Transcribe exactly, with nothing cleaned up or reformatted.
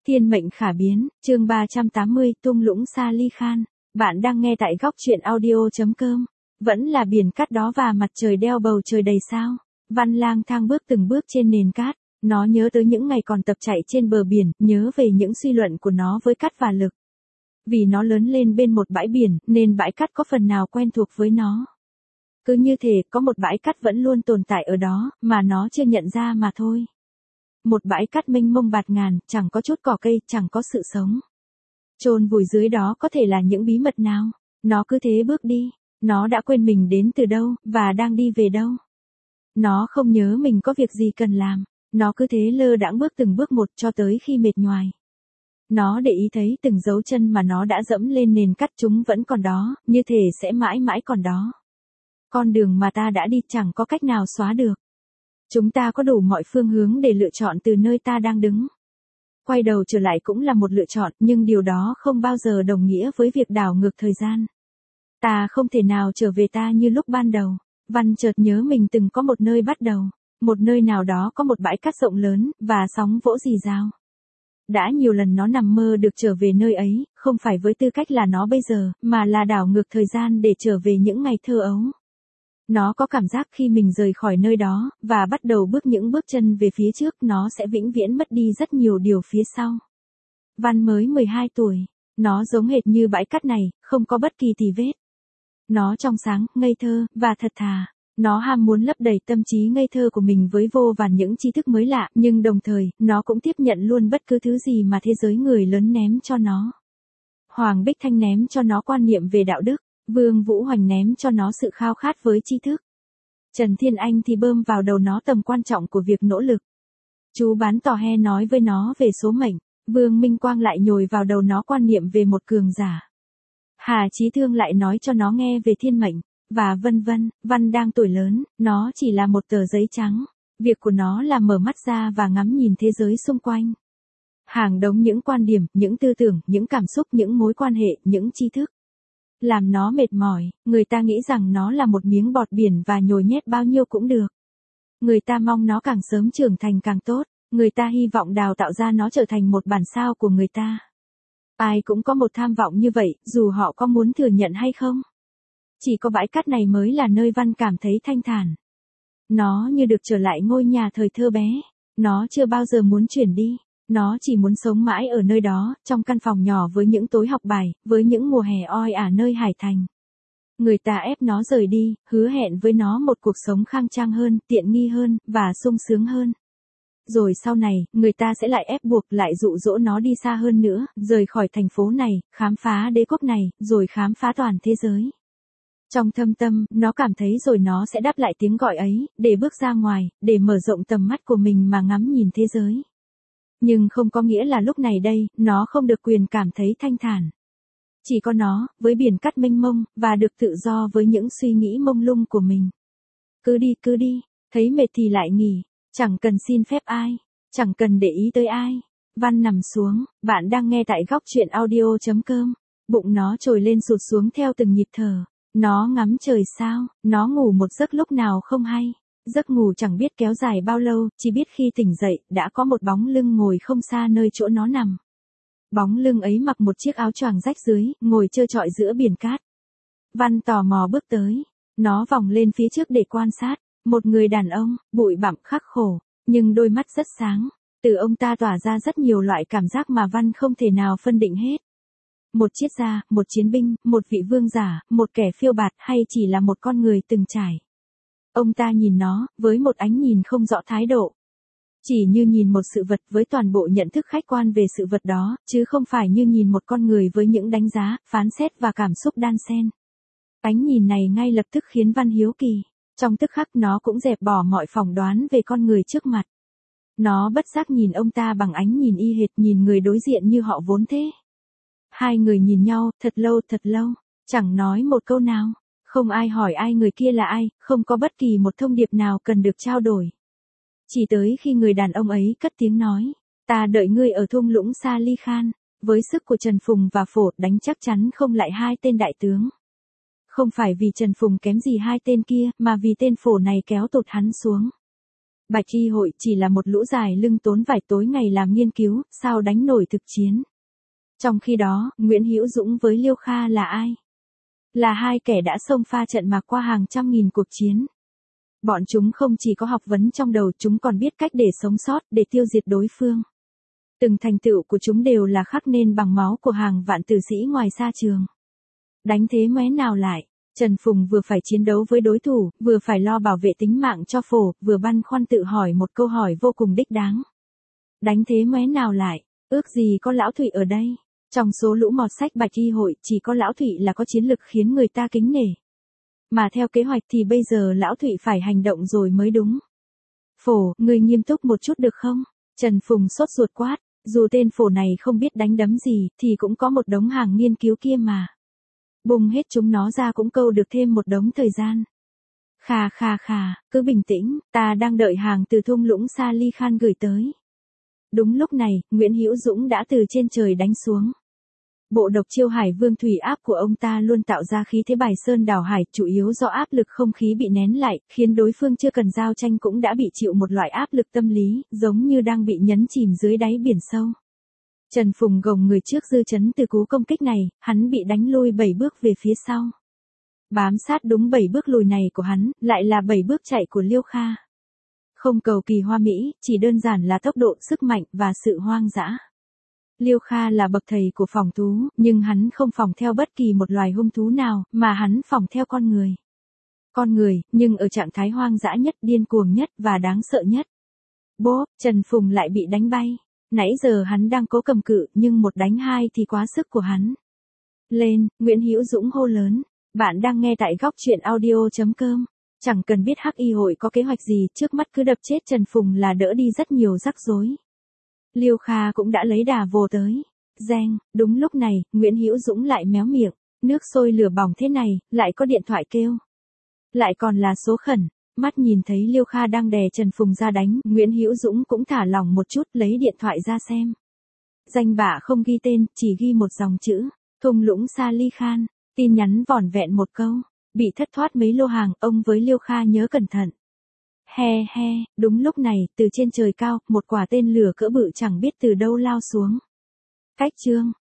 Thiên mệnh khả biến, chương ba trăm tám mươi, Tung lũng Sa Ly Khan. Bạn đang nghe tại góc truyện audio.com. Vẫn là biển cát đó và mặt trời đeo bầu trời đầy sao. Văn lang thang bước từng bước trên nền cát. Nó nhớ tới những ngày còn tập chạy trên bờ biển, nhớ về những suy luận của nó với cát và lực. Vì nó lớn lên bên một bãi biển, nên bãi cát có phần nào quen thuộc với nó. Cứ như thể có một bãi cát vẫn luôn tồn tại ở đó, mà nó chưa nhận ra mà thôi. Một bãi cát mênh mông bạt ngàn, chẳng có chút cỏ cây, chẳng có sự sống. Chôn vùi dưới đó có thể là những bí mật nào? Nó cứ thế bước đi. Nó đã quên mình đến từ đâu, và đang đi về đâu. Nó không nhớ mình có việc gì cần làm. Nó cứ thế lơ đãng bước từng bước một cho tới khi mệt nhoài. Nó để ý thấy từng dấu chân mà nó đã dẫm lên nền cát chúng vẫn còn đó, như thể sẽ mãi mãi còn đó. Con đường mà ta đã đi chẳng có cách nào xóa được. Chúng ta có đủ mọi phương hướng để lựa chọn từ nơi ta đang đứng. Quay đầu trở lại cũng là một lựa chọn, nhưng điều đó không bao giờ đồng nghĩa với việc đảo ngược thời gian. Ta không thể nào trở về ta như lúc ban đầu. Văn chợt nhớ mình từng có một nơi bắt đầu. Một nơi nào đó có một bãi cát rộng lớn, và sóng vỗ rì rào. Đã nhiều lần nó nằm mơ được trở về nơi ấy, không phải với tư cách là nó bây giờ, mà là đảo ngược thời gian để trở về những ngày thơ ấu. Nó có cảm giác khi mình rời khỏi nơi đó, và bắt đầu bước những bước chân về phía trước, nó sẽ vĩnh viễn mất đi rất nhiều điều phía sau. Văn mới mười hai tuổi. Nó giống hệt như bãi cát này, không có bất kỳ tì vết. Nó trong sáng, ngây thơ, và thật thà. Nó ham muốn lấp đầy tâm trí ngây thơ của mình với vô vàn những tri thức mới lạ, nhưng đồng thời, nó cũng tiếp nhận luôn bất cứ thứ gì mà thế giới người lớn ném cho nó. Hoàng Bích Thanh ném cho nó quan niệm về đạo đức. Vương Vũ Hoành ném cho nó sự khao khát với tri thức. Trần Thiên Anh thì bơm vào đầu nó tầm quan trọng của việc nỗ lực. Chú bán tò he nói với nó về số mệnh. Vương Minh Quang lại nhồi vào đầu nó quan niệm về một cường giả. Hà Chí Thương lại nói cho nó nghe về thiên mệnh, và vân vân. Văn đang tuổi lớn, nó chỉ là một tờ giấy trắng. Việc của nó là mở mắt ra và ngắm nhìn thế giới xung quanh. Hàng đống những quan điểm, những tư tưởng, những cảm xúc, những mối quan hệ, những tri thức. Làm nó mệt mỏi, người ta nghĩ rằng nó là một miếng bọt biển và nhồi nhét bao nhiêu cũng được. Người ta mong nó càng sớm trưởng thành càng tốt, người ta hy vọng đào tạo ra nó trở thành một bản sao của người ta. Ai cũng có một tham vọng như vậy, dù họ có muốn thừa nhận hay không. Chỉ có bãi cát này mới là nơi Văn cảm thấy thanh thản. Nó như được trở lại ngôi nhà thời thơ bé. Nó chưa bao giờ muốn chuyển đi. Nó chỉ muốn sống mãi ở nơi đó, trong căn phòng nhỏ với những tối học bài, với những mùa hè oi ả nơi Hải Thành. Người ta ép nó rời đi, hứa hẹn với nó một cuộc sống khang trang hơn, tiện nghi hơn, và sung sướng hơn. Rồi sau này, người ta sẽ lại ép buộc, lại dụ dỗ nó đi xa hơn nữa, rời khỏi thành phố này, khám phá đế quốc này, rồi khám phá toàn thế giới. Trong thâm tâm, nó cảm thấy rồi nó sẽ đáp lại tiếng gọi ấy, để bước ra ngoài, để mở rộng tầm mắt của mình mà ngắm nhìn thế giới. Nhưng không có nghĩa là lúc này đây, nó không được quyền cảm thấy thanh thản. Chỉ có nó, với biển cát mênh mông, và được tự do với những suy nghĩ mông lung của mình. Cứ đi, cứ đi, thấy mệt thì lại nghỉ, chẳng cần xin phép ai, chẳng cần để ý tới ai. Văn nằm xuống, bạn đang nghe tại góc truyện audio.com. Bụng nó trồi lên sụt xuống theo từng nhịp thở. Nó ngắm trời sao, nó ngủ một giấc lúc nào không hay. Giấc ngủ chẳng biết kéo dài bao lâu, chỉ biết khi tỉnh dậy, đã có một bóng lưng ngồi không xa nơi chỗ nó nằm. Bóng lưng ấy mặc một chiếc áo choàng rách dưới, ngồi trơ trọi giữa biển cát. Văn tò mò bước tới. Nó vòng lên phía trước để quan sát. Một người đàn ông, bụi bặm khắc khổ, nhưng đôi mắt rất sáng. Từ ông ta tỏa ra rất nhiều loại cảm giác mà Văn không thể nào phân định hết. Một triết gia, một chiến binh, một vị vương giả, một kẻ phiêu bạt, hay chỉ là một con người từng trải. Ông ta nhìn nó, với một ánh nhìn không rõ thái độ. Chỉ như nhìn một sự vật với toàn bộ nhận thức khách quan về sự vật đó, chứ không phải như nhìn một con người với những đánh giá, phán xét và cảm xúc đan xen. Ánh nhìn này ngay lập tức khiến Văn hiếu kỳ. Trong tức khắc nó cũng dẹp bỏ mọi phỏng đoán về con người trước mặt. Nó bất giác nhìn ông ta bằng ánh nhìn y hệt nhìn người đối diện như họ vốn thế. Hai người nhìn nhau, thật lâu thật lâu, chẳng nói một câu nào. Không ai hỏi ai người kia là ai, không có bất kỳ một thông điệp nào cần được trao đổi. Chỉ tới khi người đàn ông ấy cất tiếng nói, ta đợi ngươi ở thung lũng Sa Ly Khan, với sức của Trần Phùng và Phổ đánh chắc chắn không lại hai tên đại tướng. Không phải vì Trần Phùng kém gì hai tên kia, mà vì tên Phổ này kéo tụt hắn xuống. Bạch y hội chỉ là một lũ dài lưng tốn vải tối ngày làm nghiên cứu, sao đánh nổi thực chiến. Trong khi đó, Nguyễn Hữu Dũng với Liêu Kha là ai? Là hai kẻ đã xông pha trận mạc qua hàng trăm nghìn cuộc chiến. Bọn chúng không chỉ có học vấn trong đầu, chúng còn biết cách để sống sót, để tiêu diệt đối phương. Từng thành tựu của chúng đều là khắc nên bằng máu của hàng vạn tử sĩ ngoài xa trường. Đánh thế mé nào lại, Trần Phùng vừa phải chiến đấu với đối thủ, vừa phải lo bảo vệ tính mạng cho Phổ, vừa băn khoăn tự hỏi một câu hỏi vô cùng đích đáng. Đánh thế mé nào lại, ước gì có Lão Thụy ở đây. Trong số lũ mọt sách Bạch y hội, chỉ có Lão Thụy là có chiến lực khiến người ta kính nể. Mà theo kế hoạch thì bây giờ Lão Thụy phải hành động rồi mới đúng. Phổ, ngươi nghiêm túc một chút được không? Trần Phùng sốt ruột quát, dù tên Phổ này không biết đánh đấm gì, thì cũng có một đống hàng nghiên cứu kia mà. Bùng hết chúng nó ra cũng câu được thêm một đống thời gian. Khà khà khà, cứ bình tĩnh, ta đang đợi hàng từ thung lũng Sa Ly Khan gửi tới. Đúng lúc này, Nguyễn Hữu Dũng đã từ trên trời đánh xuống. Bộ độc chiêu hải vương thủy áp của ông ta luôn tạo ra khí thế bài sơn đảo hải, chủ yếu do áp lực không khí bị nén lại, khiến đối phương chưa cần giao tranh cũng đã bị chịu một loại áp lực tâm lý, giống như đang bị nhấn chìm dưới đáy biển sâu. Trần Phùng gồng người trước dư chấn từ cú công kích này, hắn bị đánh lui bảy bước về phía sau. Bám sát đúng bảy bước lùi này của hắn, lại là bảy bước chạy của Liêu Kha. Không cầu kỳ hoa mỹ, chỉ đơn giản là tốc độ, sức mạnh và sự hoang dã. Liêu Kha là bậc thầy của phỏng thú, nhưng hắn không phỏng theo bất kỳ một loài hung thú nào, mà hắn phỏng theo con người. Con người, nhưng ở trạng thái hoang dã nhất, điên cuồng nhất và đáng sợ nhất. Bố, Trần Phùng lại bị đánh bay. Nãy giờ hắn đang cố cầm cự, nhưng một đánh hai thì quá sức của hắn. Lên, Nguyễn Hữu Dũng hô lớn. Bạn đang nghe tại góc truyện audio chấm com. Chẳng cần biết Hắc Y hội có kế hoạch gì, trước mắt cứ đập chết Trần Phùng là đỡ đi rất nhiều rắc rối. Liêu Kha cũng đã lấy đà vồ tới. Reng, đúng lúc này, Nguyễn Hữu Dũng lại méo miệng. Nước sôi lửa bỏng thế này, lại có điện thoại kêu. Lại còn là số khẩn. Mắt nhìn thấy Liêu Kha đang đè Trần Phùng ra đánh, Nguyễn Hữu Dũng cũng thả lỏng một chút, lấy điện thoại ra xem. Danh bạ không ghi tên, chỉ ghi một dòng chữ. Thung lũng Sa Ly Khan. Tin nhắn vỏn vẹn một câu. Bị thất thoát mấy lô hàng, ông với Liêu Kha nhớ cẩn thận. He he, đúng lúc này, từ trên trời cao, một quả tên lửa cỡ bự chẳng biết từ đâu lao xuống. Cách chương.